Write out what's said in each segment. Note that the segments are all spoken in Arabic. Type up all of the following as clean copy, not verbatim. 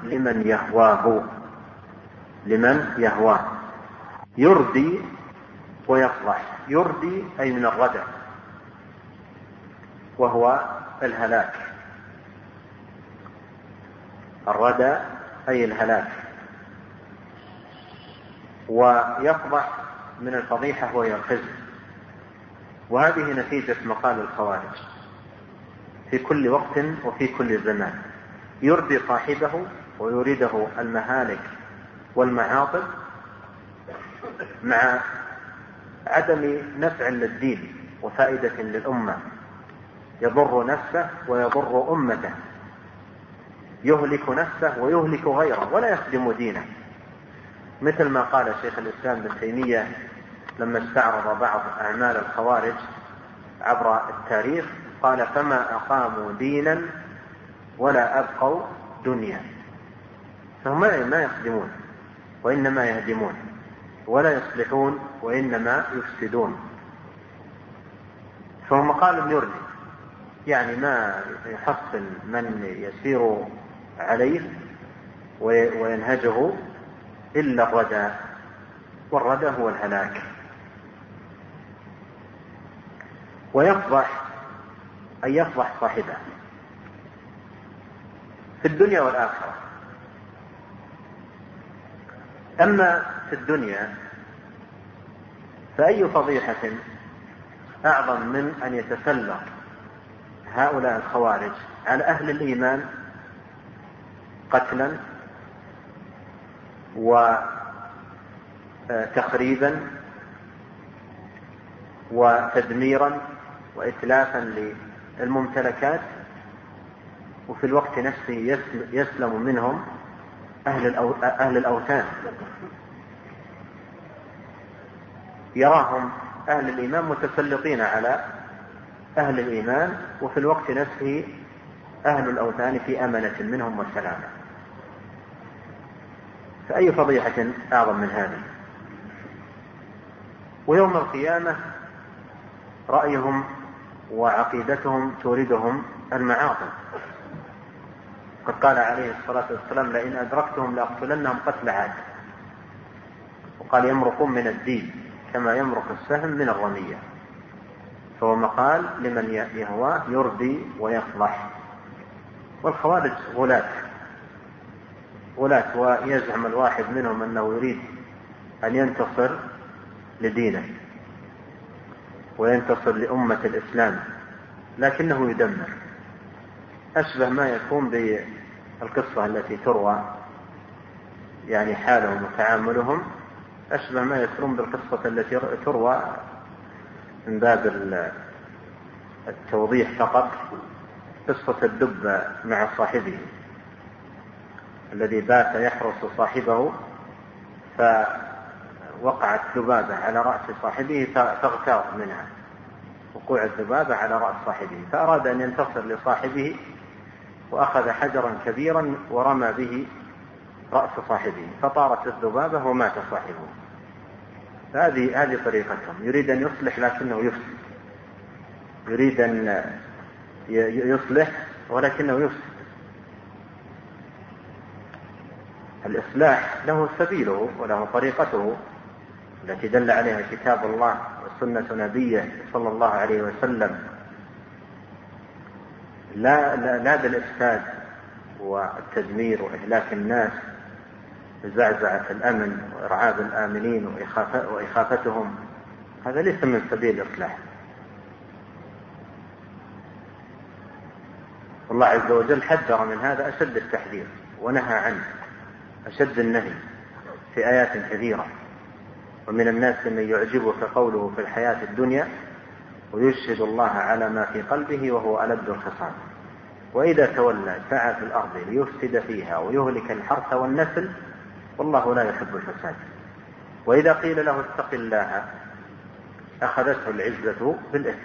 لمن يهواه، لمن يهواه. يردي ويفضح. يردي أي من الردى، وهو الهلاك. الردى أي الهلاك. ويفضح من الفضيحة وهي الخزي. وهذه نتيجة مقال الخوارج في كل وقت وفي كل زمان. يردي صاحبه ويريده المهالك والمعاطب مع عدم نفع للدين وفائدة للأمة، يضر نفسه ويضر أمته، يهلك نفسه ويهلك غيره ولا يخدم دينه، مثل ما قال شيخ الإسلام ابن تيمية لما استعرض بعض أعمال الخوارج عبر التاريخ، قال: فما أقاموا دينا ولا أبقوا دنيا. فهم ما يخدمون وإنما يهدمون، ولا يصلحون وإنما يفسدون. فهو مقال يردي، يعني ما يحصل من يسير عليه وينهجه إلا الردى، والردى هو الهلاك. ويفضح أن يفضح صاحبه في الدنيا والآخرة. أما في الدنيا فأي فضيحة أعظم من أن يتسلط هؤلاء الخوارج على أهل الإيمان قتلا وتخريبا وتدميرا وإتلافا للممتلكات، وفي الوقت نفسه يسلم منهم أهل الأوثان. يراهم أهل الإيمان متسلطين على أهل الإيمان، وفي الوقت نفسه أهل الأوثان في أمنة منهم والسلامة. فأي فضيحة أعظم من هذه؟ ويوم القيامة رأيهم وعقيدتهم توردهم المعاصي. قد قال عليه الصلاة والسلام: لئن أدركتهم لأقتلنهم قتل عاد. وقال: يمرقون من الدين كما يمرق السهم من الرمية. فهو مقال لمن يهواه يردي ويفضح. والخوارج غلاة، ويزعم الواحد منهم أنه يريد أن ينتصر لدينه وينتصر لأمة الإسلام، لكنه يدمر. أشبه ما يكون بالقصة التي تروى، يعني حالهم وتعاملهم أشبه ما يكون بالقصة التي تروى من باب التوضيح فقط، قصة الدب مع صاحبه الذي بات يحرس صاحبه، فوقعت ذبابة على رأس صاحبه فاغتاظ منها وقوع الذبابة على رأس صاحبه، فأراد أن ينتصر لصاحبه وأخذ حجرا كبيرا ورمى به رأس صاحبه، فطارت الذبابة ومات صاحبه. هذه طريقتهم. يريد أن يصلح لكنه يفسد، يريد أن يصلح ولكنه يفسد. الإصلاح له سبيله وله طريقته التي دل عليها كتاب الله وسنة نبيه صلى الله عليه وسلم، لا بالإفساد والتدمير وإهلاك الناس بزعزعة الأمن وإرعاب الآمنين وإخافتهم. هذا ليس من سبيل الإصلاح. الله عز وجل حذر من هذا أشد التحذير ونهى عنه أشد النهي في آيات كثيرة. ومن الناس من يعجبك قوله في الحياة الدنيا ويشهد الله على ما في قلبه وهو ألد الخصام، وإذا تولى سعى في الأرض ليفسد فيها ويهلك الحرث والنسل والله لا يحب الفساد. وإذا قيل له اتق الله أخذته العزة بالإثم.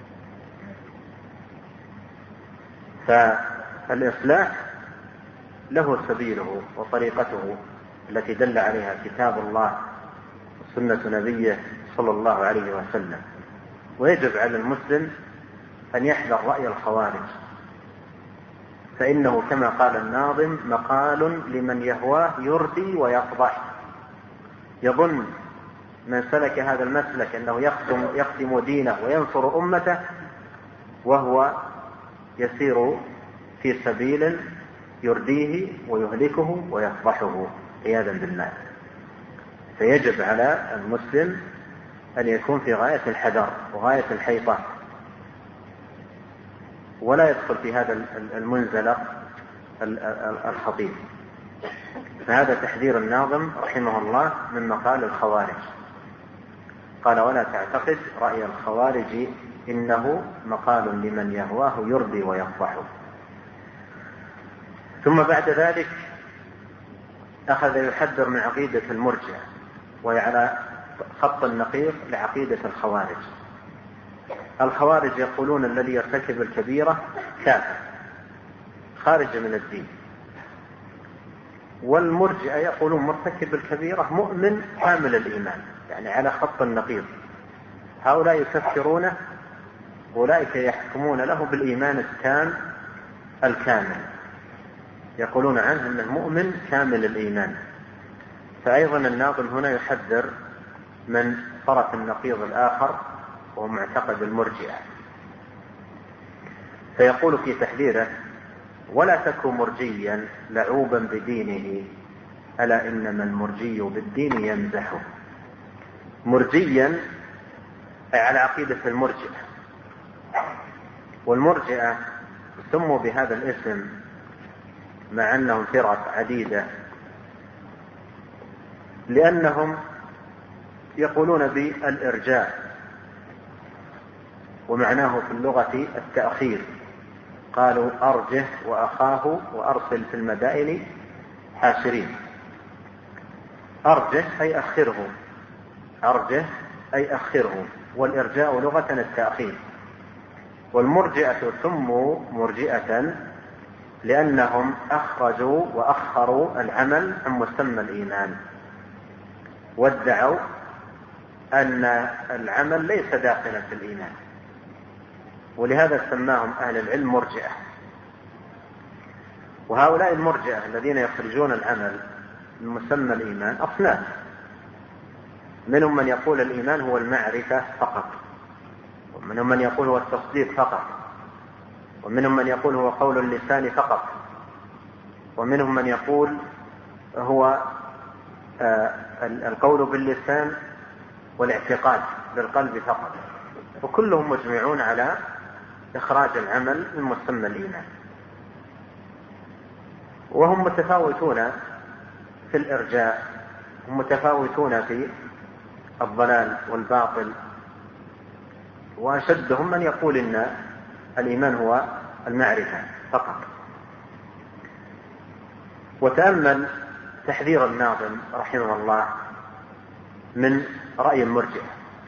فالإصلاح له سبيله وطريقته التي دل عليها كتاب الله وسنة نبيه صلى الله عليه وسلم. ويجب على المسلم أن يحذر رأي الخوارج فإنه كما قال الناظم مقال لمن يهواه يردي ويقضح. يظن من سلك هذا المسلك أنه يخدم دينه وينصر أمته وهو يسير في سبيل يرديه ويهلكه ويفضحه عياذا بالله. فيجب على المسلم أن يكون في غاية الحذر وغاية الحيطة، ولا يدخل في هذا المنزلق الخطير. فهذا تحذير الناظم رحمه الله من مقال الخوارج. قال: ولا تعتقد رأي الخوارج إنه مقال لمن يهواه يرضي ويفضحه. ثم بعد ذلك أخذ يحذر من عقيدة المرجئة، وهي على خط النقيض لعقيدة الخوارج. الخوارج يقولون الذي يرتكب الكبيرة كافر خارج من الدين، والمرجئة يقولون مرتكب الكبيرة مؤمن كامل الإيمان، يعني على خط النقيض. هؤلاء يكفرونه، أولئك يحكمون له بالإيمان التام الكامل، يقولون عنه أنه مؤمن كامل الإيمان. فأيضا الناظم هنا يحذر من طرف النقيض الآخر وهو معتقد المرجئة، فيقول في تحذيره: ولا تك مرجيا لعوبا بدينه ألا إنما المرجي بالدين يمزحه. مرجيا أي على عقيدة المرجئة، والمرجئة سموا بهذا الاسم مع أنهم فرق عديدة لأنهم يقولون بالإرجاء، ومعناه في اللغة التأخير. قالوا: أرجه وأخاه وأرسل في المدائن حاشرين. أرجه أي أخره، أرجه أي أخره، والإرجاء لغة التأخير. والمرجئة سموا مرجئة لأنهم أخرجوا وأخروا العمل عن مسمى الإيمان، وادعوا أن العمل ليس داخلا في الإيمان، ولهذا سماهم أهل العلم مرجئة. وهؤلاء المرجئة الذين يخرجون العمل من مسمى الإيمان أصناف، منهم من يقول الإيمان هو المعرفة فقط، ومنهم من يقول هو التصديق فقط، ومنهم من يقول هو قول اللسان فقط، ومنهم من يقول هو القول باللسان والاعتقاد بالقلب فقط. وكلهم مجمعون على إخراج العمل من مسمى الإيمان، وهم متفاوتون في الإرجاء، هم متفاوتون في الضلال والباطل. وأشدهم من يقول إن الإيمان هو المعرفة فقط. وتأمل تحذير الناظم رحمه الله من رأي المرجئة.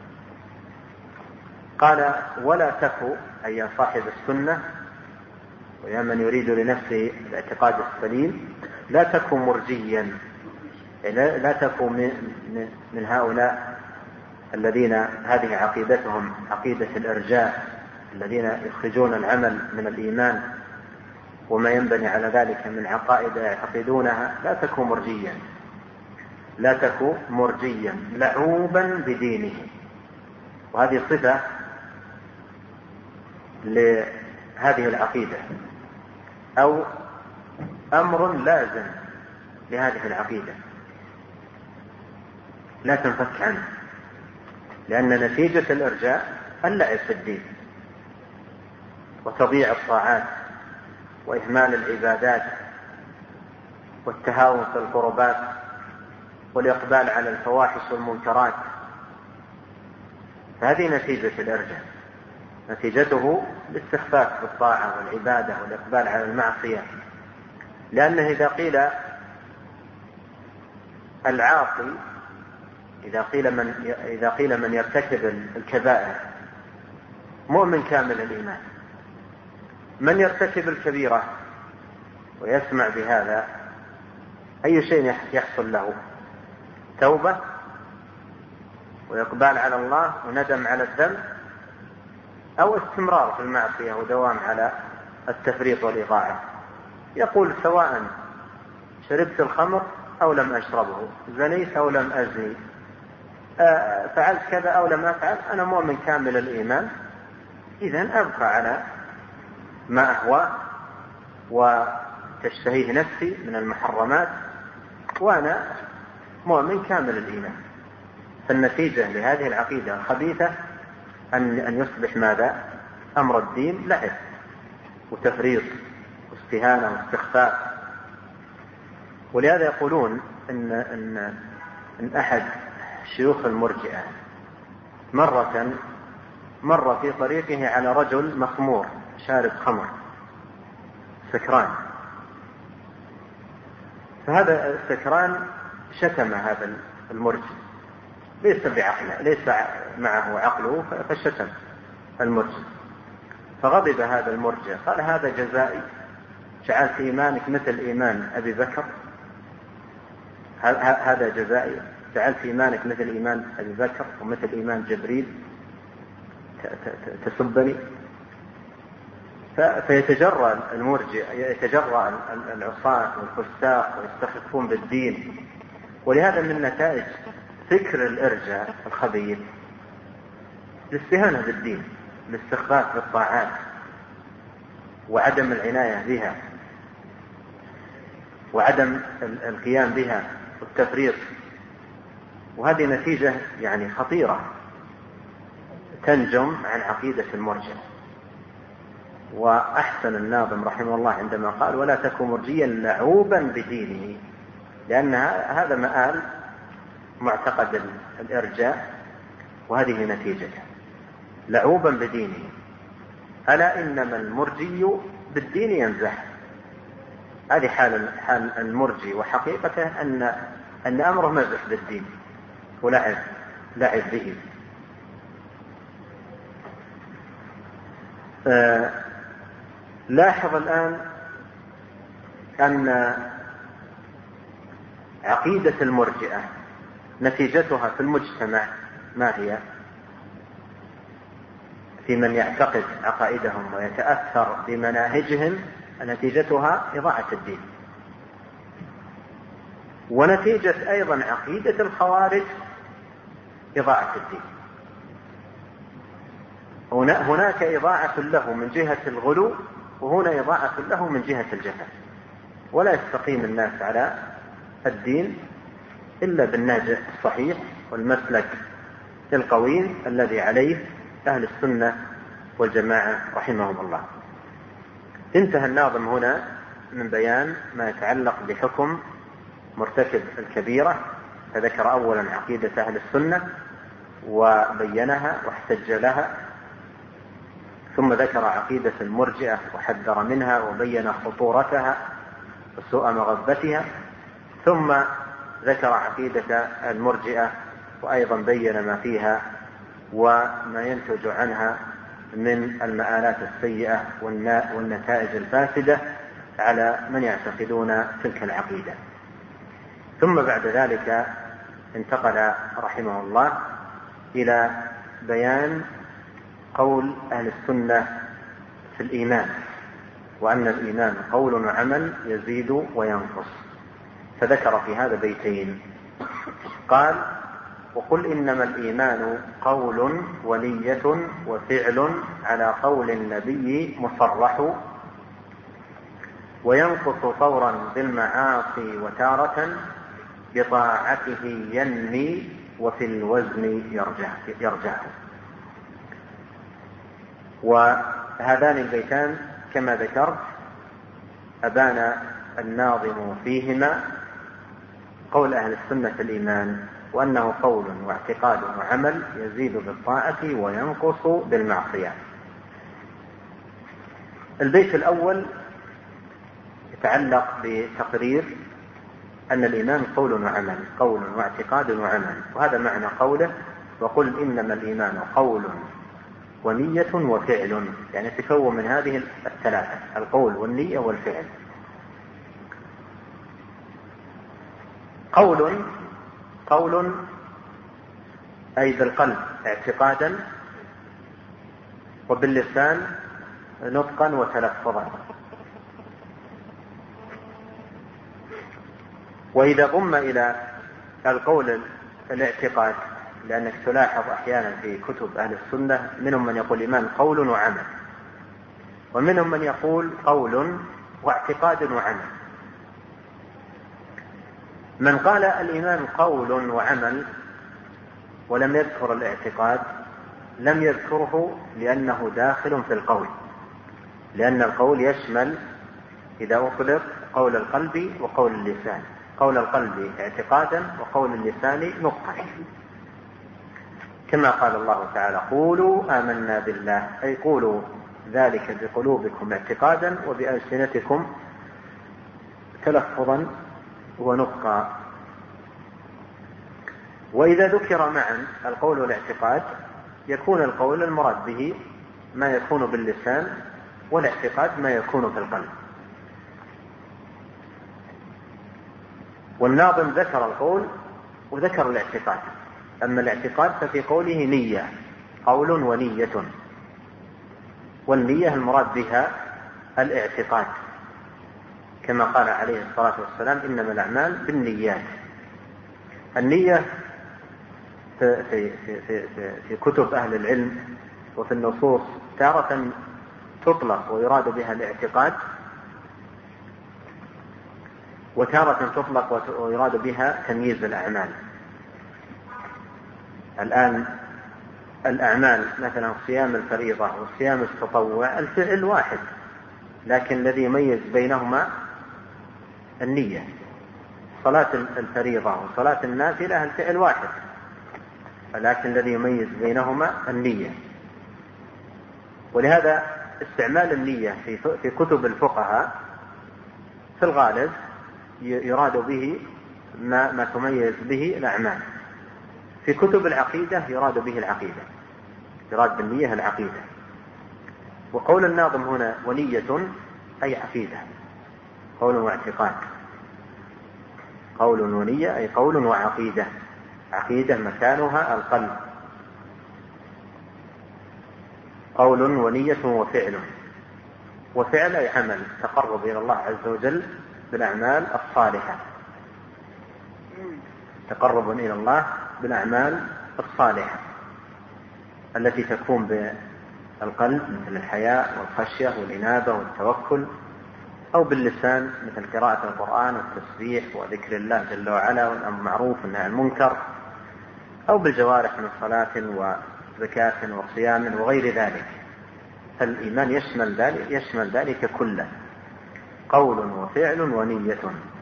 قال: ولا تك، أي يا صاحب السنة ويا من يريد لنفسه الاعتقاد السليم، لا تك مرجيا، لا تك من هؤلاء الذين هذه عقيدتهم عقيدة الإرجاء، الذين يخرجون العمل من الإيمان وما ينبني على ذلك من عقائد يعتقدونها. لا تك مرجيا، لا تك مرجيا لعوبا بدينه. وهذه صفة لهذه العقيدة، أو أمر لازم لهذه العقيدة لا تنفك عنه، لأن نتيجة الإرجاء اللعب في الدين وتضييع الطاعات وإهمال العبادات والتهاون في القربات والإقبال على الفواحش والمنكرات. فهذه نتيجة الإرجاء، نتيجته الاستخفاف بالطاعة والعبادة والإقبال على المعصية. لأنه العاصي إذا قيل من يرتكب الكبائر مؤمن كامل الإيمان، من يرتكب الكبيرة ويسمع بهذا أي شيء يحصل له؟ توبة وإقبال على الله وندم على الذنب، أو استمرار في المعصية ودوام على التفريط والإضاعة. يقول سواء شربت الخمر أو لم أشربه، زنيت أو لم أزني، فعلت كذا أو لم أفعل، أنا مؤمن كامل الإيمان، إذن أبقى على ما أهوى وتشتهيه نفسي من المحرمات وأنا مؤمن كامل الإيمان. فالنتيجة لهذه العقيدة الخبيثة أن يصبح ماذا؟ أمر الدين لعب وتفريط واستهانة واستخفاف. ولهذا يقولون إن أحد شيوخ المرجئة مر في طريقه على رجل مخمور شارب خمر سكران، فهذا السكران شتم هذا المرجئ، ليس بعقله، ليس معه عقله، فشتم المرجئ، فغضب هذا المرجئ قال: هذا جزائي، جعلت إيمانك مثل إيمان أبي بكر، هذا جزائي، جعلت إيمانك مثل إيمان أبي بكر ومثل إيمان جبريل، تسبني. فيتجرأ المرجئ، يتجرأ العصاة والفساق ويستخفون بالدين. ولهذا من نتائج فكر الإرجاء الخبيث الاستهانة بالدين، الاستخفاف بالطاعات وعدم العناية بها وعدم القيام بها والتفريط. وهذه نتيجة يعني خطيرة تنجم عن عقيدة المرجئة. وأحسن الناظم رحمه الله عندما قال: ولا تكن مرجيا لعوبا بدينه، لأن هذا مآل معتقد الإرجاء وهذه نتيجته، لعوبا بدينه. ألا إنما المرجي بالدين ينزح. هذه حال المرجي، وحقيقته أن أمره مزح بالدين ولعب به. لاحظ الآن أن عقيدة المرجئة نتيجتها في المجتمع ما هي؟ في من يعتقد عقائدهم ويتأثر بمناهجهم نتيجتها إضاعة الدين. ونتيجة أيضا عقيدة الخوارج إضاعة الدين. هناك إضاعة له من جهة الغلو، وهنا إضاعة له من جهة الجفاء. ولا يستقيم الناس على الدين إلا بالنهج الصحيح والمسلك القويم الذي عليه أهل السنة والجماعة رحمهم الله. انتهى الناظم هنا من بيان ما يتعلق بحكم مرتكب الكبيرة، فذكر أولا عقيدة أهل السنة وبينها واحتج لها، ثم ذكر عقيدة المرجئة وحذر منها وبين خطورتها وسوء مغبتها، ثم ذكر عقيدة المرجئة وأيضا بين ما فيها وما ينتج عنها من المآلات السيئة والنتائج الفاسدة على من يعتقدون تلك العقيدة. ثم بعد ذلك انتقل رحمه الله إلى بيان قول أهل السنة في الإيمان، وأن الإيمان قول وعمل يزيد وينقص. فذكر في هذا بيتين، قال: وقل إنما الإيمان قول ونية وفعل على قول النبي مصرح، وينقص طورا بالمعاصي وتارة بطاعته ينمي وفي الوزن يرجع. وهذان البيتان كما ذكرت أبان الناظم فيهما قول أهل السنة في الإيمان، وأنه قول واعتقاد وعمل يزيد بالطاعة وينقص بالمعصية. البيت الأول يتعلق بتقرير أن الإيمان قول وعمل، قول واعتقاد وعمل، وهذا معنى قوله: وقل إنما الإيمان قول ونية وفعل، يعني تكون من هذه الثلاثة: القول والنية والفعل. قول أي بالقلب اعتقادا، وباللسان نطقا وتلفظا. وإذا ضم إلى القول الاعتقاد، لأنك تلاحظ أحيانا في كتب أهل السنة منهم من يقول الإيمان قول وعمل، ومنهم من يقول قول واعتقاد وعمل. من قال الإيمان قول وعمل ولم يذكر الاعتقاد لم يذكره لأنه داخل في القول، لأن القول يشمل إذا أطلق قول القلب وقول اللسان، قول القلب اعتقادا وقول اللسان نطقا، كما قال الله تعالى قولوا آمنا بالله، أي قولوا ذلك بقلوبكم اعتقادا وبألسنتكم تلفظا ونطقا. وإذا ذكر معا القول والاعتقاد يكون القول المراد به ما يكون باللسان، والاعتقاد ما يكون في القلب. والناظم ذكر القول وذكر الاعتقاد. أما الاعتقاد ففي قوله نية، قول ونية، والنية المراد بها الاعتقاد، كما قال عليه الصلاة والسلام إنما الأعمال بالنيات. النية في كتب أهل العلم وفي النصوص تارة تطلق ويراد بها الاعتقاد، وتارة تطلق ويراد بها تمييز الأعمال. الآن الأعمال مثلا صيام الفريضة وصيام التطوع الفعل واحد، لكن الذي يميز بينهما النية. صلاة الفريضة وصلاة النافلة الفعل واحد، لكن الذي يميز بينهما النية. ولهذا استعمال النية في كتب الفقهاء في الغالب يراد به ما تميز به الأعمال. في كتب العقيدة يراد به العقيدة، يراد بالنية العقيدة. وقول الناظم هنا ونية أي عقيدة، قول واعتقاد. قول ونية أي قول وعقيدة، عقيدة مكانها القلب. قول ونية وفعل، وفعل أي عمل تقرب إلى الله عز وجل بالأعمال الصالحة، تقرب إلى الله بالأعمال الصالحة التي تكون بالقلب مثل الحياء والخشية والإنابة والتوكل، أو باللسان مثل قراءة القرآن والتسبيح وذكر الله جل وعلا والأمر بالمعروف والنهي عن المنكر، أو بالجوارح من صلاة وزكاة وصيام وغير ذلك. فالإيمان يشمل ذلك كله، قول وفعل ونية.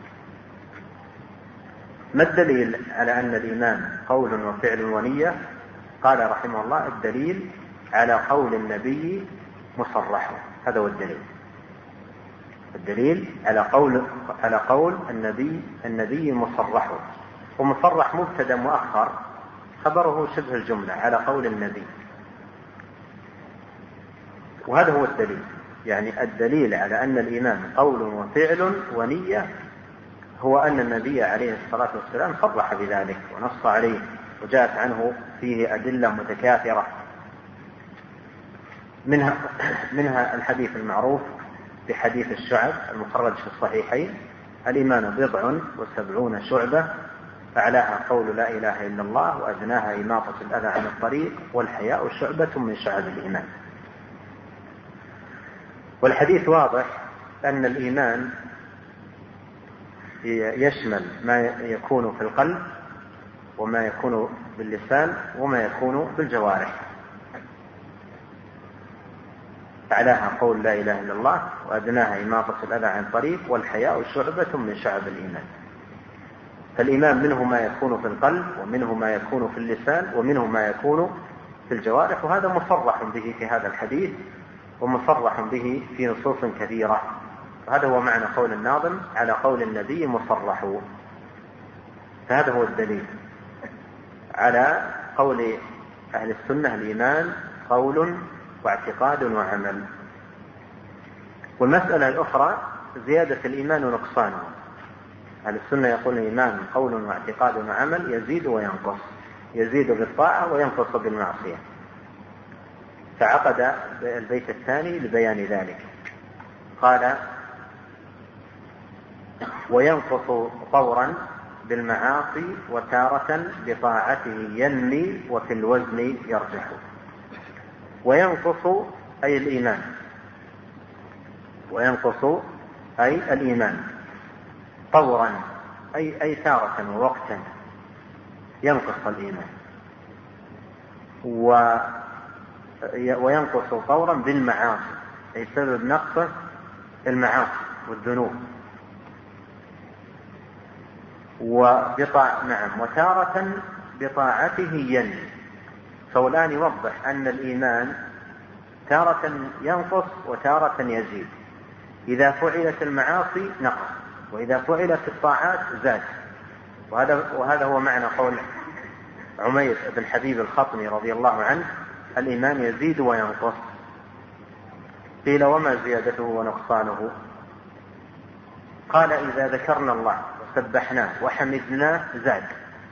ما الدليل على أن الإيمان قول وفعل ونية؟ قال رحمه الله الدليل على قول النبي مصرح. هذا هو الدليل، الدليل على قول النبي مصرح. ومصرح مبتدأ مؤخر، خبره شبه الجملة على قول النبي، وهذا هو الدليل. يعني الدليل على أن الإيمان قول وفعل ونية هو أن النبي عليه الصلاة والسلام صرح بذلك ونص عليه، وجاءت عنه فيه أدلة متكاثرة، منها الحديث المعروف بحديث الشعب المخرج في الصحيحين: الإيمان 70 شعبة، أعلاها قول لا إله إلا الله، وأدناها إماطة الأذى عن الطريق، والحياء شعبة من شعب الإيمان. والحديث واضح أن الإيمان يشمل ما يكون في القلب وما يكون باللسان وما يكون بالجوارح. أعلاها قول لا إله إلا الله، وأدناها إماطة الأذى عن الطريق، والحياء شعبة من شعب الإيمان. فالإيمان منه ما يكون في القلب، ومنه ما يكون في اللسان، ومنه ما يكون في الجوارح. وهذا مصرح به في هذا الحديث، ومصرح به في نصوص كثيرة. وهذا هو معنى قول الناظم على قول النبي مصرح. فهذا هو الدليل على قول أهل السنة: الإيمان قول واعتقاد وعمل. والمسألة الأخرى زيادة الإيمان ونقصانه. أهل السنة يقول الإيمان قول واعتقاد وعمل، يزيد وينقص، يزيد بالطاعة وينقص بالمعصية. فعقد البيت الثاني لبيان ذلك، قال: وينقص طورا بالمعاصي وتارة بطاعته ينمي وفي الوزن يرجح. وينقص أي الإيمان، وينقص أي الإيمان طورا أي تارة ووقتا ينقص الإيمان، وينقص طورا بالمعاصي أي سبب نقص المعاصي والذنوب. وتارة بطاعته ينمي. فالآن يوضح أن الإيمان تارة ينقص وتارة يزيد. إذا فعلت المعاصي نقص، وإذا فعلت الطاعات زاد. وهذا هو معنى قول عمير بن حبيب الخطمي رضي الله عنه: الإيمان يزيد وينقص. قيل: وما زيادته ونقصانه؟ قال: إذا ذكرنا الله وسبحناه وحمدناه زاد،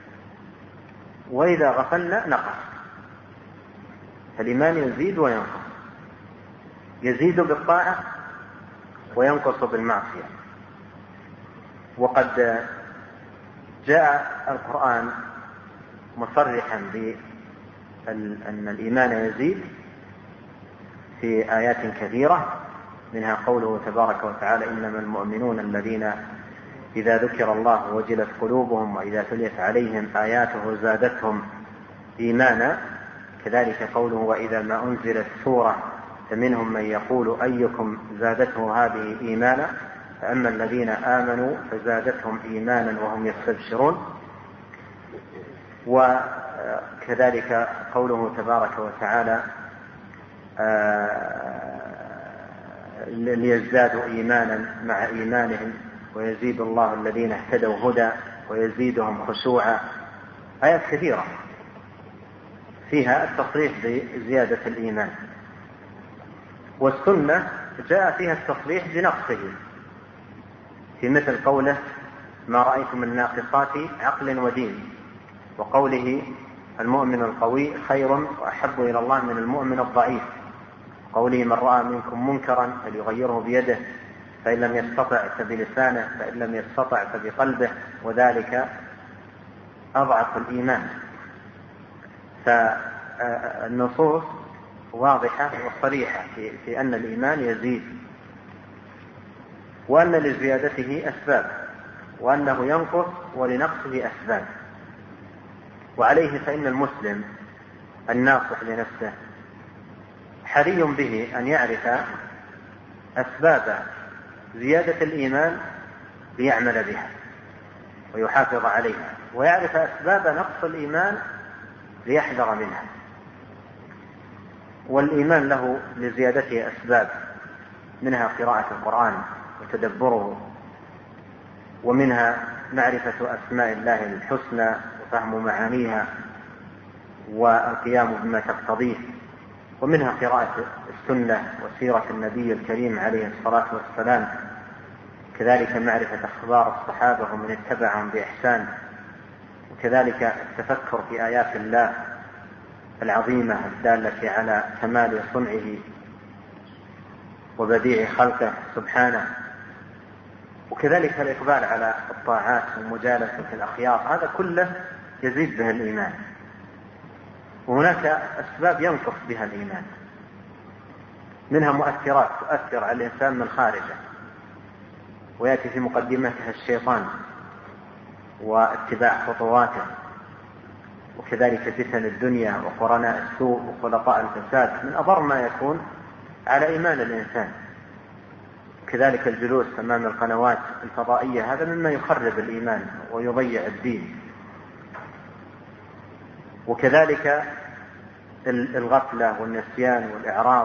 وإذا غفلنا نقص. فالإيمان يزيد وينقص، يزيد بالطاعة وينقص بالمعصية. وقد جاء القرآن مصرحا بأن الإيمان يزيد في آيات كثيرة، منها قوله تبارك وتعالى: إنما المؤمنون الذين إذا ذكر الله وجلت قلوبهم وإذا تليت عليهم آياته زادتهم إيمانا. كذلك قوله: وإذا ما أنزلت سورة فمنهم من يقول أيكم زادته هذه إيمانا فأما الذين آمنوا فزادتهم إيمانا وهم يستبشرون. وكذلك قوله تبارك وتعالى: ليزدادوا إيمانا مع إيمانهم ويزيد الله الذين اهتدوا هدى ويزيدهم خشوعا. آيات كثيرة فيها التصريح بزيادة الإيمان. والسنة جاء فيها التصريح بنقصه، في مثل قوله: ما رأيت من ناقصات عقل ودين، وقوله: المؤمن القوي خير وأحب إلى الله من المؤمن الضعيف، قوله: من رأى منكم منكرا فليغيره بيده فإن لم يستطع فبلسانه فإن لم يستطع فبقلبه وذلك أضعف الإيمان. فالنصوص واضحة وصريحة في أن الإيمان يزيد، وأن لزيادته أسباب، وأنه ينقص ولنقصه أسباب. وعليه فإن المسلم الناصح لنفسه حري به أن يعرف أسباب زيادة الإيمان ليعمل بها ويحافظ عليها، ويعرف أسباب نقص الإيمان ليحذر منها. والإيمان له لزيادته أسباب، منها قراءة القرآن وتدبره، ومنها معرفة أسماء الله الحسنى وفهم معانيها والقيام بما تقتضيه، ومنها قراءة السنة وسيرة النبي الكريم عليه الصلاة والسلام، كذلك معرفة أخبار الصحابة ومن اتبعهم بإحسان، وكذلك التفكر في آيات الله العظيمة الدالة على كمال صنعه وبديع خلقه سبحانه، وكذلك الإقبال على الطاعات ومجالسة الأخيار. هذا كله يزيد به الإيمان. وهناك أسباب ينقص بها الإيمان، منها مؤثرات تؤثر على الإنسان من خارجه، ويأتي في مقدمتها الشيطان واتباع خطواته، وكذلك فتن الدنيا وقرناء السوء وخلطاء الفساد من أضر ما يكون على إيمان الإنسان. كذلك الجلوس أمام القنوات الفضائية، هذا مما يخرب الإيمان ويضيع الدين. وكذلك الغفلة والنسيان والإعراض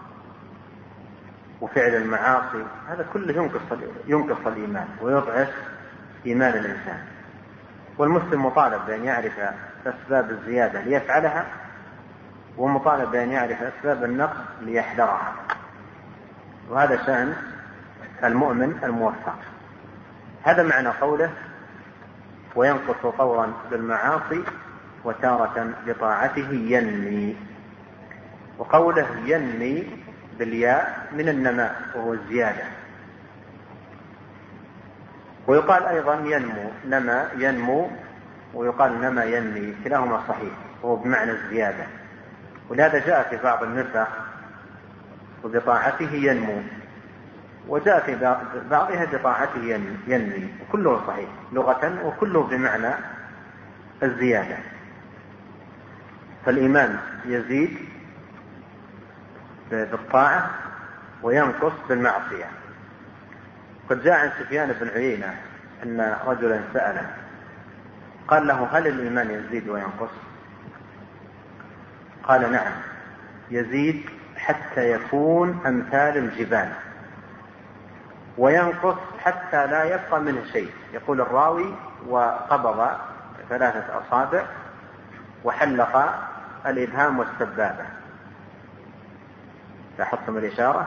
وفعل المعاصي، هذا كله ينقص الإيمان ويضعف إيمان الإنسان. والمسلم مطالب بأن يعرف أسباب الزيادة ليفعلها، ومطالب بأن يعرف أسباب النقص ليحذرها. وهذا شأن المؤمن الموفق. هذا معنى قوله: وينقص طورا بالمعاصي وتارة بطاعته ينمي. وقوله ينمي بالياء من النماء وهو الزيادة. ويقال أيضا ينمو، نما ينمو، ويقال نما ينمي، كلاهما صحيح، وهو بمعنى الزيادة. ولهذا جاء في بعض النسخ وبطاعته ينمو، وجاء في بعضها بطاعته ينمي، وكله صحيح لغة وكله بمعنى الزيادة. فالإيمان يزيد بالطاعة وينقص بالمعصية. قد جاء عن سفيان بن عيينة أن رجلا سأله قال له: هل الإيمان يزيد وينقص؟ قال: نعم، يزيد حتى يكون أمثال الجبال، وينقص حتى لا يبقى منه شيء. يقول الراوي: وقبض 3 أصابع وحلق الإبهام والسبابة. لاحظتم الإشارة؟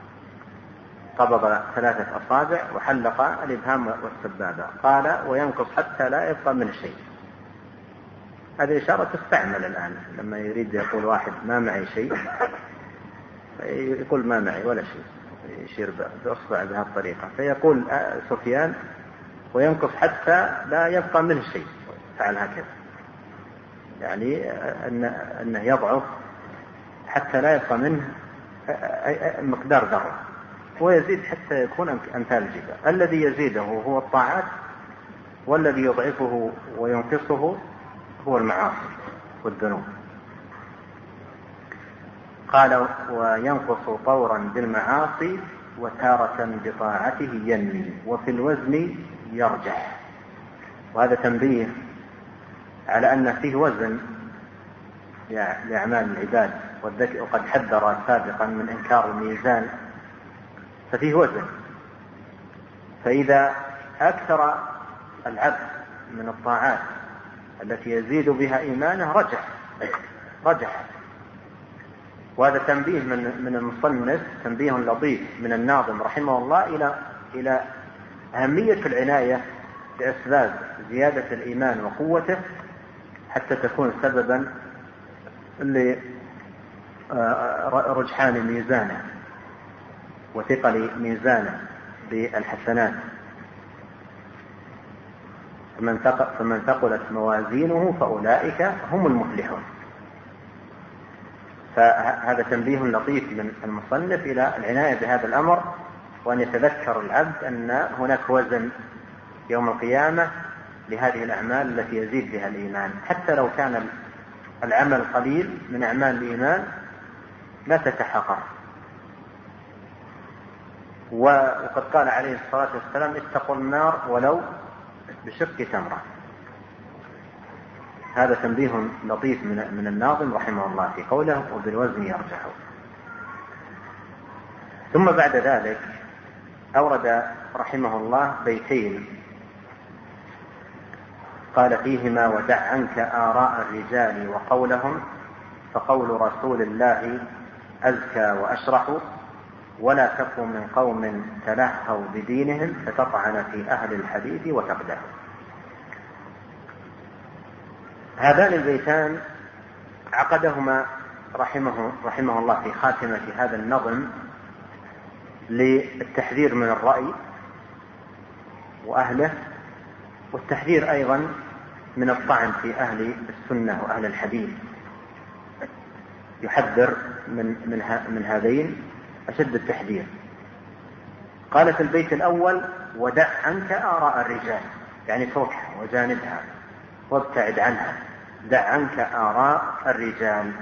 قبض 3 أصابع وحلق الإبهام والسبابة. قال: وينقص حتى لا يبقى منه شيء. هذه الإشارة تستعمل الآن لما يريد يقول واحد ما معي شيء، يقول ما معي ولا شيء، يشير بأصبع بهذه الطريقة. فيقول سفيان: وينقص حتى لا يبقى منه شيء، فعل هكذا، يعني أنه يضعف حتى لا يبقى منه مقدار ذرة، ويزيد حتى يكون أمثال الجبال. الذي يزيده هو الطاعات، والذي يضعفه وينقصه هو المعاصي والذنوب. قال: وينقص طورا بالمعاصي وتارة بطاعته ينمي، وفي الوزن يرجح. وهذا تنبيه على أن فيه وزن لأعمال العباد، وقد حذر سابقا من إنكار الميزان، ففيه وزن. فإذا أكثر العبد من الطاعات التي يزيد بها إيمانه رجح. وهذا تنبيه من المصنف، تنبيه لطيف من الناظم رحمه الله إلى أهمية العناية بأسباب زيادة الإيمان وقوته، حتى تكون سببا لرجحان ميزانه وثقل ميزانه بالحسنات. فمن ثقلت موازينه فأولئك هم المفلحون. فهذا تنبيه لطيف من المصنف إلى العناية بهذا الأمر، وأن يتذكر العبد أن هناك وزن يوم القيامة لهذه الأعمال التي يزيد بها الإيمان. حتى لو كان العمل قليل من أعمال الإيمان لا تتحقر. وقد قال عليه الصلاة والسلام: اتقوا النار ولو بشق تمرة. هذا تنبيه لطيف من الناظم رحمه الله في قوله: وبالوزن يرجح. ثم بعد ذلك أورد رحمه الله بيتين قال فيهما: ودع عنك آراء الرجال وقولهم، فقول رسول الله أزكى وأشرح، ولا تكن من قوم تلهوا بدينهم فتطعن في أهل الحديث وتقدح. هذان البيتان عقدهما رحمه الله في خاتمة هذا النظم للتحذير من الرأي وأهله، والتحذير أيضا من الطعن في أهل السنة وأهل الحديث. يحذر من هذين أشد التحذير. قال في البيت الأول: ودع عنك آراء الرجال، يعني اتركها وجانبها وابتعد عنها. دع عنك آراء الرجال.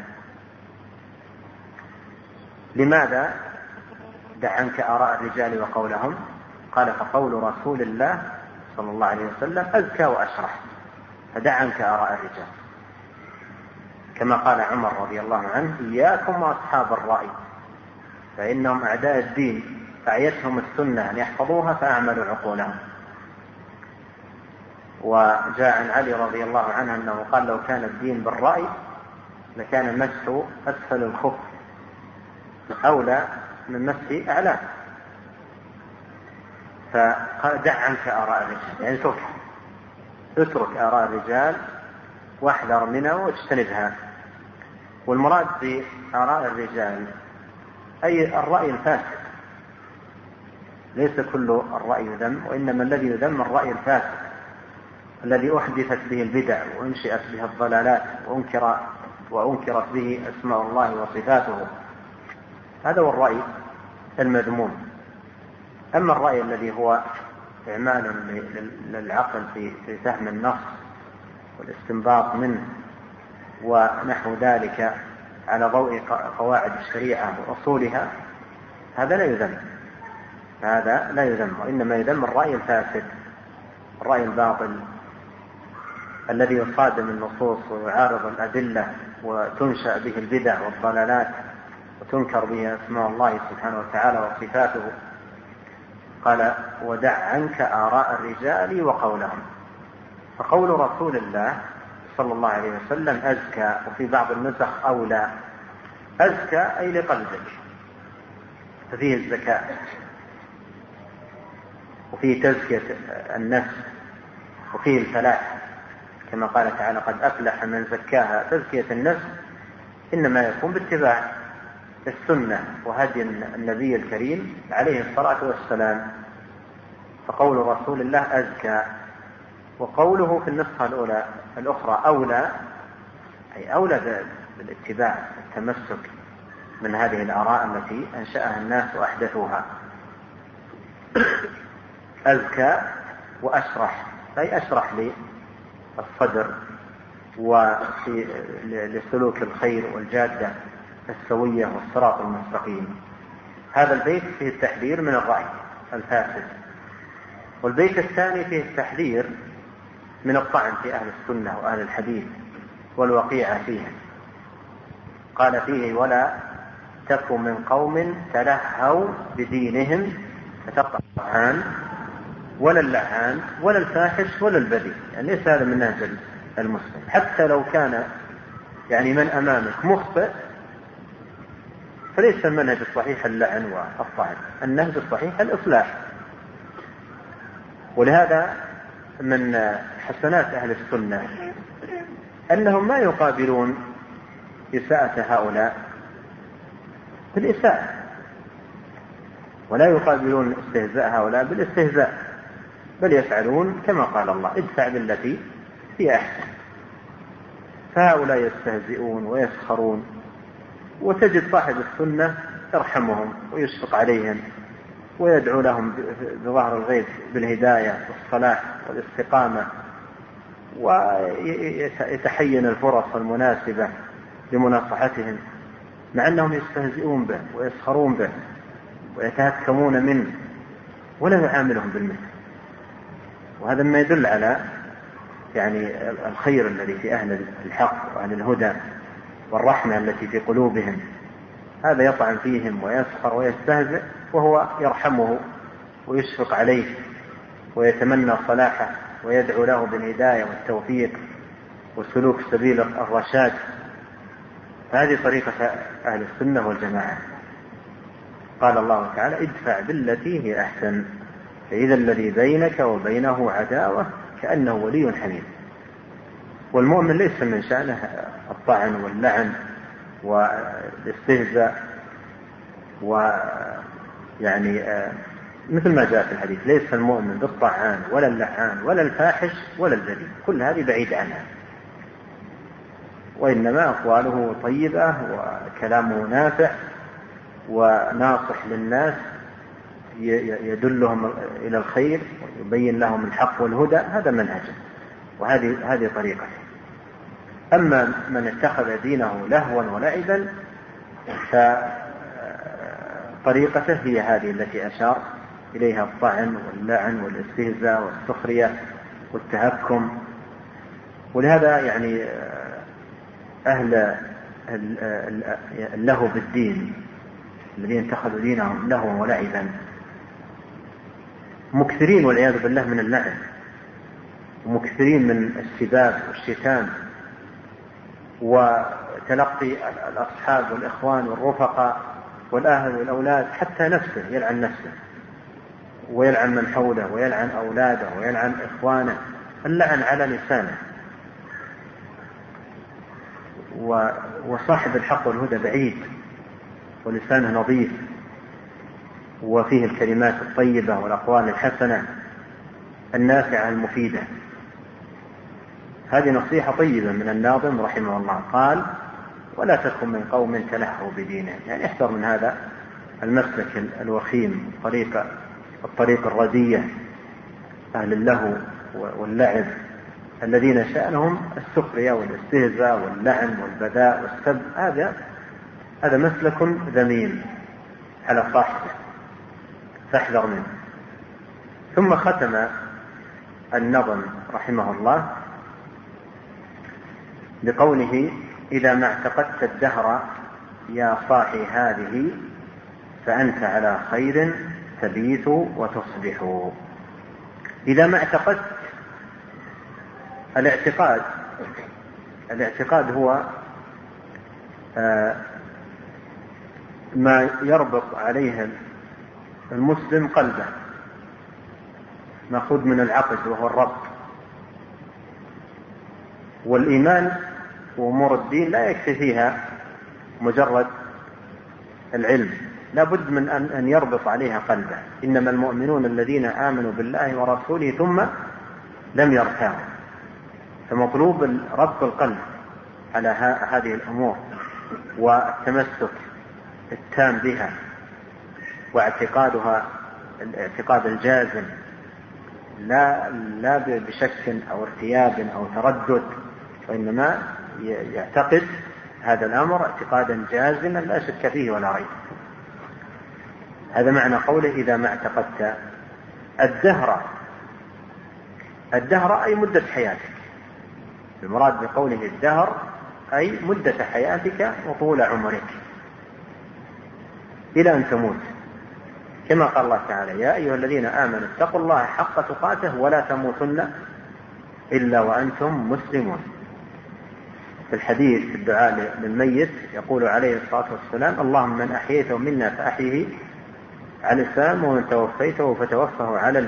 لماذا دع عنك آراء الرجال وقولهم؟ قال: فقول رسول الله صلى الله عليه وسلم أزكى وأشرح، فدع عنك آراء الرجال. كما قال عمر رضي الله عنه: إياكم وأصحاب الرأي فإنهم أعداء الدين، فأعيتهم السنة أن يحفظوها فأعملوا عقولهم. وجاء عن علي رضي الله عنه أنه قال: لو كان الدين بالرأي لكان المسح أسفل الخف أولى من مسح أعلاه. فقال: دع عنك آراء الرجال، يعني اترك آراء الرجال واحذر منها واجتنبها. والمراد بآراء الرجال أي الرأي الفاسد، ليس كل الرأي يذم، وإنما الذي يذم الرأي الفاسد الذي أحدثت به البدع وأنشئت به الضلالات وأنكرت به أسماء الله وصفاته، هذا هو الرأي المذموم. أما الرأي الذي هو إعمال للعقل في فهم النص والاستنباط منه ونحو ذلك على ضوء قواعد الشريعة وأصولها، هذا لا يذم، وإنما يذم الرأي الفاسد، الرأي الباطل الذي يصادم النصوص ويعارض الأدلة وتنشأ به البدع والضلالات وتنكر به أسماء الله سبحانه وتعالى وصفاته. قال: ودع عنك آراء الرجال وقولهم. فقول رسول الله صلى الله عليه وسلم أزكى، وفي بعض النسخ أولى. أزكى أي لقلبك، ففيه الزكاة وفيه تزكية النفس وفيه الفلاح، كما قال تعالى: قد أفلح من زكاها. تزكية النفس إنما يكون باتباع السنة وهدي النبي الكريم عليه الصلاة والسلام. فقول رسول الله أزكى، وقوله في النسخة الأخرى أولى، أي أولى بالاتباع والتمسك من هذه الآراء التي أنشأها الناس وأحدثوها. أزكى وأشرح، أي أشرح للصدر لسلوك الخير والجادة السوية والصراط المستقيم. هذا البيت فيه التحذير من الرأي الفاسد. والبيت الثاني فيه التحذير من الطعن في أهل السنة وأهل الحديث والوقيعة فيهم. قال فيه: ولا تكن من قوم تلهوا بدينهم فتطعن ولا اللعان ولا الفاحش ولا البذيء. يعني ليس هذا من نهج المسلم، حتى لو كان من أمامك مخطئ، فليس المنهج الصحيح اللعن والطعن، النهج الصحيح الإصلاح. ولهذا من حسنات أهل السنة أنهم ما يقابلون إساءة هؤلاء بالإساءة، ولا يقابلون استهزاء هؤلاء بالاستهزاء، بل يفعلون كما قال الله: ادفع بالتي هي أحسن. فهؤلاء يستهزئون ويسخرون، وتجد صاحب السنة يرحمهم ويشفق عليهم ويدعو لهم بظهر الغيب بالهداية والصلاح والاستقامة، ويتحين الفرص المناسبة لمناصحتهم، مع أنهم يستهزئون به ويسخرون به ويتهكمون منه ولا يعاملهم بالمثل. وهذا ما يدل على الخير الذي في أهل الحق وأهل الهدى والرحمة التي في قلوبهم. هذا يطعن فيهم ويسخر ويستهزئ، وهو يرحمه ويشفق عليه ويتمنى صلاحه ويدعو له بالهداية والتوفيق وسلوك سبيل الرشاد. هذه طريقة أهل السنة والجماعة. قال الله تعالى: ادفع بالتي هي أحسن، فإذا الذي بينك وبينه عداوة كأنه ولي حميم. والمؤمن ليس من شأنه الطعن واللعن والاستهزاء، مثل ما جاء في الحديث: ليس المؤمن بالطعان ولا اللعان ولا الفاحش ولا الذليل، كل هذه بعيد عنها، وإنما أقواله طيبة وكلامه نافع وناصح للناس، يدلهم إلى الخير ويبين لهم الحق والهدى. هذا منهجه وهذه طريقته. أما من اتخذ دينه لهوا ولعبا فطريقته هي هذه التي أشار إليها: الطعن واللعن والاستهزاء والسخرية والتهكم. ولهذا أهل اللهو بالدين الذين اتخذوا دينهم لهوا ولعبا مكثرين والعياذ بالله من اللعن، ومكثرين من السباب والشتام وتلقي الأصحاب والإخوان والرفقاء والأهل والأولاد، حتى نفسه يلعن نفسه ويلعن من حوله ويلعن أولاده ويلعن إخوانه. اللعن على لسانه. وصاحب الحق والهدى بعيد ولسانه نظيف، وفيه الكلمات الطيبة والأقوال الحسنة النافعة المفيدة. هذه نصيحة طيبة من الناظم رحمه الله. قال: ولا تكن من قوم تلهوا بدينهم، يعني احذر من هذا المسلك الوخيم، الطريق الردية، أهل اللهو واللعب الذين شأنهم السخرية والاستهزاء واللعن والبذاء والسب. هذا مسلك ذميم على صاحبه، فاحذر منه. ثم ختم النظم رحمه الله بقوله: إذا ما اعتقدت الدهر يا صاحي هذه، فأنت على خير تبيت وتصبح. إذا ما اعتقدت، الاعتقاد هو ما يربط عليه المسلم قلبه، مأخوذ من العقد وهو الربط. والإيمان وأمور الدين لا يكفي فيها مجرد العلم، لا بد من أن يربط عليها قلبه. إنما المؤمنون الذين آمنوا بالله ورسوله ثم لم يرتابوا. فمطلوب ربط القلب على هذه الأمور والتمسك التام بها، واعتقادها الاعتقاد الجازم، لا بشك أو ارتياب أو تردد، وإنما يعتقد هذا الأمر اعتقادا جازما لا شك فيه ولا ريب. هذا معنى قوله: إذا ما اعتقدت الدهر أي مدة حياتك. المراد بقوله الدهر أي مدة حياتك وطول عمرك إلى أن تموت، كما قال الله تعالى: يا أيها الذين آمنوا اتقوا الله حق تقاته ولا تموتن إلا وأنتم مسلمون. في الحديث في الدعاء للميت يقول عليه الصلاة والسلام: اللهم من أحييته منا فأحيه على الإسلام، ومن توفيته فتوفه على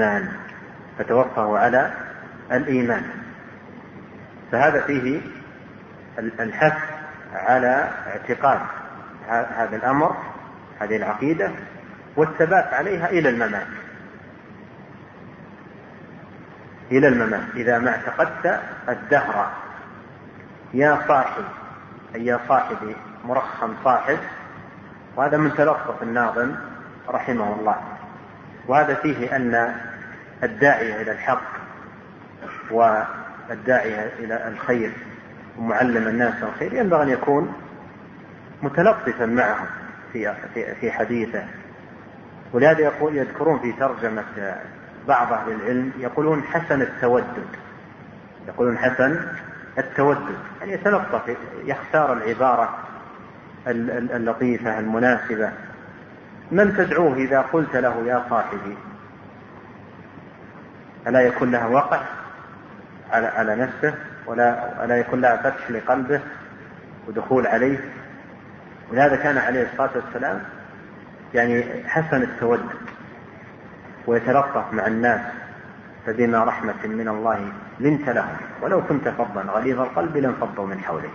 الإيمان. فهذا فيه الحث على اعتقاد هذا الأمر، هذه العقيدة، والثبات عليها إلى الممات. إذا ما اعتقدت الدهر يا صاحب، أي يا صاحبي، مرخم صاحب، وهذا من تلطف الناظم رحمه الله. وهذا فيه أن الداعية إلى الحق والداعية إلى الخير ومعلم الناس الخير ينبغي أن يكون متلطفا معهم في حديثه. ولهذا يذكرون في ترجمة بعض أهل العلم يقولون حسن التودد، يعني يتلطف، يختار العبارة اللطيفة المناسبة. من تدعوه إذا قلت له يا صاحبي ألا يكون لها وقع على نفسه، ولا يكون لها فتح لقلبه ودخول عليه. ولهذا كان عليه الصلاة والسلام يعني حسن التودد ويتلطف مع الناس، فبما رحمة من الله لنت لهم ولو كنت فظا غليظ القلب لانفضوا من حولك.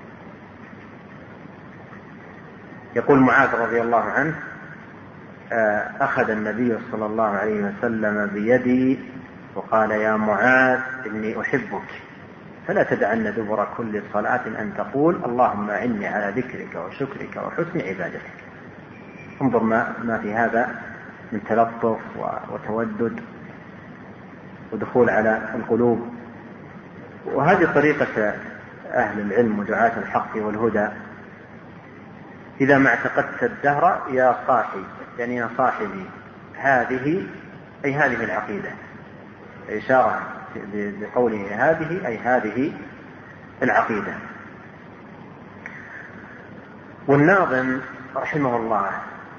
يقول معاذ رضي الله عنه: أخذ النبي صلى الله عليه وسلم بيدي وقال: يا معاذ إني أحبك، فلا تدعن دبر كل صلاة أن تقول اللهم أعني على ذكرك وشكرك وحسن عبادتك. انظر ما في هذا من تلطف وتودد ودخول على القلوب. وهذه طريقة أهل العلم ودعاة الحق والهدى. إذا ما اعتقدت الدهر يا صاحي، يعني يا صاحبي، هذه أي هذه العقيدة، إشارة بقوله هذه أي هذه العقيدة. والناظم رحمه الله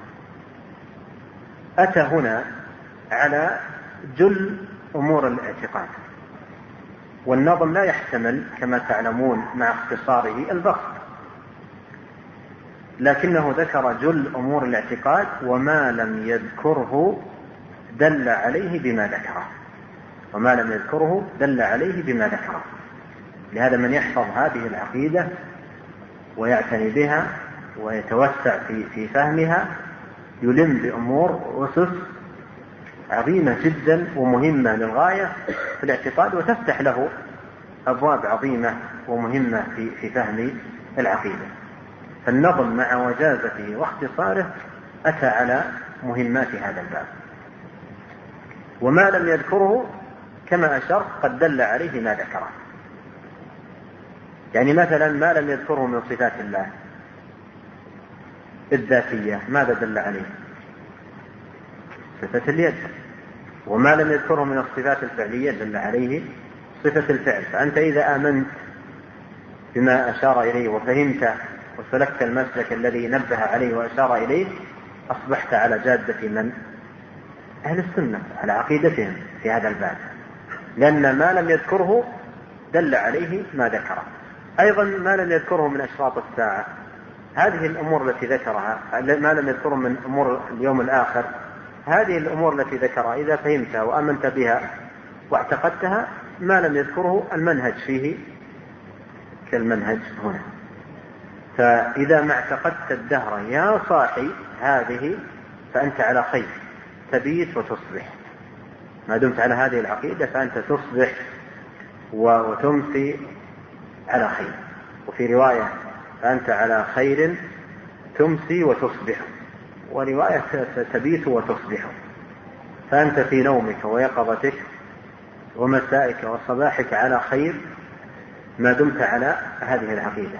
أتى هنا على جل أمور الاعتقاد، والنظم لا يحتمل كما تعلمون مع اختصاره البسط، لكنه ذكر جل أمور الاعتقاد، وما لم يذكره دل عليه بما ذكره. لهذا من يحفظ هذه العقيدة ويعتني بها ويتوسع في فهمها يلم بأمور أسس عظيمة جدا ومهمة للغاية في الاعتقاد، وتفتح له أبواب عظيمة ومهمة في فهم العقيدة. فالنظم مع وجازته واختصاره أتى على مهمات هذا الباب. وما لم يذكره كما أشرت قد دل عليه ما ذكره. يعني مثلا ما لم يذكره من صفات الله الذاتية ماذا دل عليه؟ صفة اليد. وما لم يذكره من الصفات الفعلية دل عليه صفة الفعل. فأنت إذا آمنت بما أشار إليه وفهمت وسلكت المسلك الذي نبه عليه وأشار إليه أصبحت على جادة من؟ أهل السنة، على عقيدتهم في هذا الباب، لأن ما لم يذكره دل عليه ما ذكره. أيضا ما لم يذكره من أشراط الساعة، هذه الأمور التي ذكرها، ما لم يذكره من أمور اليوم الآخر، هذه الأمور التي ذكرها إذا فهمتها وأمنت بها واعتقدتها، ما لم يذكره المنهج فيه كالمنهج هنا. فإذا ما اعتقدت الدهر يا صاحي هذه فأنت على خير، تبيت وتصبح. ما دمت على هذه العقيدة فأنت تصبح وتمسي على خير. وفي رواية فأنت على خير تمسي وتصبح، ورواية تبيت وتصبح. فأنت في نومك ويقظتك ومسائك وصباحك على خير ما دمت على هذه العقيدة.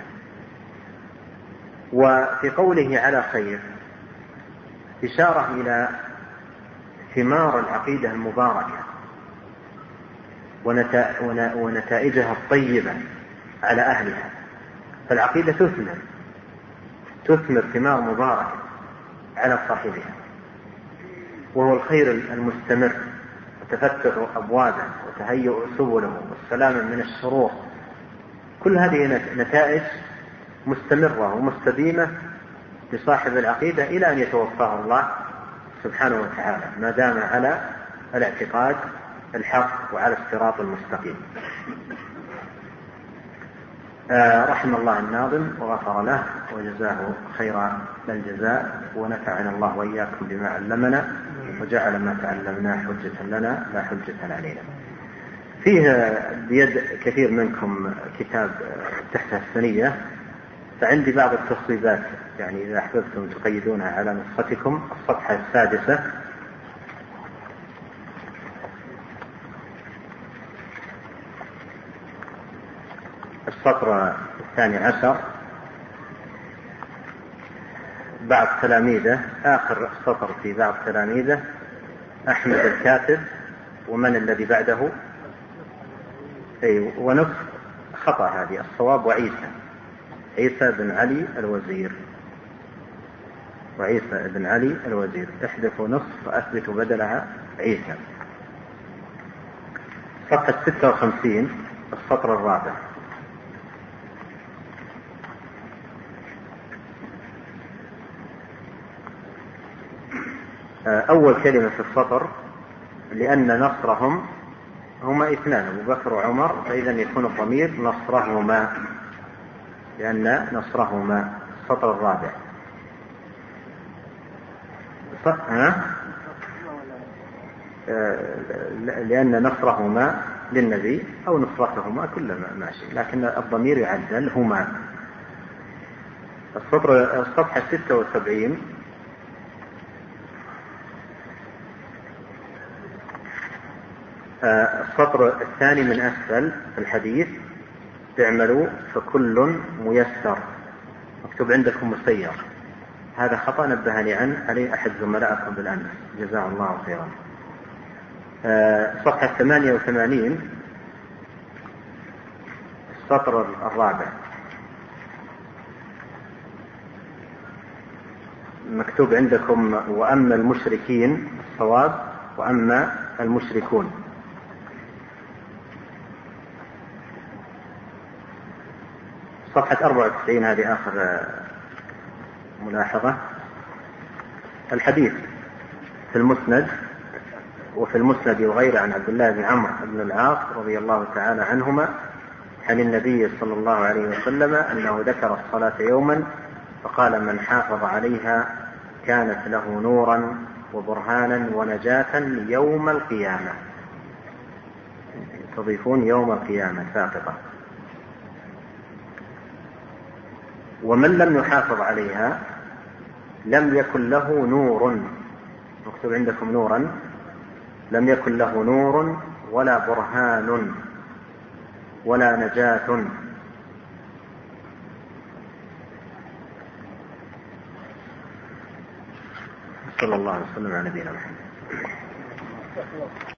وفي قوله على خير إشارة إلى ثمار العقيدة المباركة ونتائجها الطيبة على أهلها. فالعقيدة تثمر ثمار مباركة على صاحبها، وهو الخير المستمر وتفتح أبوابه وتهيئ سبله والسلام من الشرور. كل هذه نتائج مستمرة ومستديمة لصاحب العقيدة إلى أن يتوفاه الله سبحانه وتعالى، ما دام على الاعتقاد الحق وعلى الصراط المستقيم. رحم الله الناظم وغفر له وجزاه خير الجزاء، ونفعنا الله وإياكم بما علمنا وجعل ما تعلمناه حجة لنا لا حجة علينا. فيه بيد كثير منكم كتاب تحت الثنية، فعندي بعض التصويبات، يعني إذا أحببتم تقيدونها على نسختكم. الصفحة 6، السطر 12، بعض تلاميذه، آخر سطر في بعض تلاميذه أحمد الكاتب، ومن الذي بعده؟ ونصف خطأ هذه، الصواب عيسى بن علي الوزير، وعيسى بن علي الوزير، احذفوا نصف وأثبتوا بدلها عيسى. صفحة 56 السطر 4. أول كلمة في السطر: لأن نصرهم، هما اثنان أبو بكر وعمر، فإذا يكون الضمير نصرهما، لأن نصرهما. السطر 4 لأن نصرهما للنبي أو نصرتهما كل ماشي، لكن الضمير يعدل هما. الصفحة 76 السطر الثاني من أسفل في الحديث: اعملوا فكل ميسر، مكتوب عندكم مسير، هذا خطأ نبهني عليه أحد زملائكم بالأمس جزاه الله خيرا. صفحة 88 السطر 4 مكتوب عندكم: وأما المشركين، الصواب وأما المشركون. صفحة 94 هذه آخر ملاحظة. الحديث في المسند وفي المسند وغيره عن عبد الله بن عمرو بن العاص رضي الله تعالى عنهما عن النبي صلى الله عليه وسلم أنه ذكر الصلاة يوما فقال: من حافظ عليها كانت له نورا وبرهانا ونجاة يوم القيامة. تضيفون يوم القيامة ساقطة. ومن لم يحافظ عليها لم يكن له نور، مكتوب عندكم نورا، لم يكن له نور ولا برهان ولا نجاة. صلى الله عليه وسلم على نبينا محمد.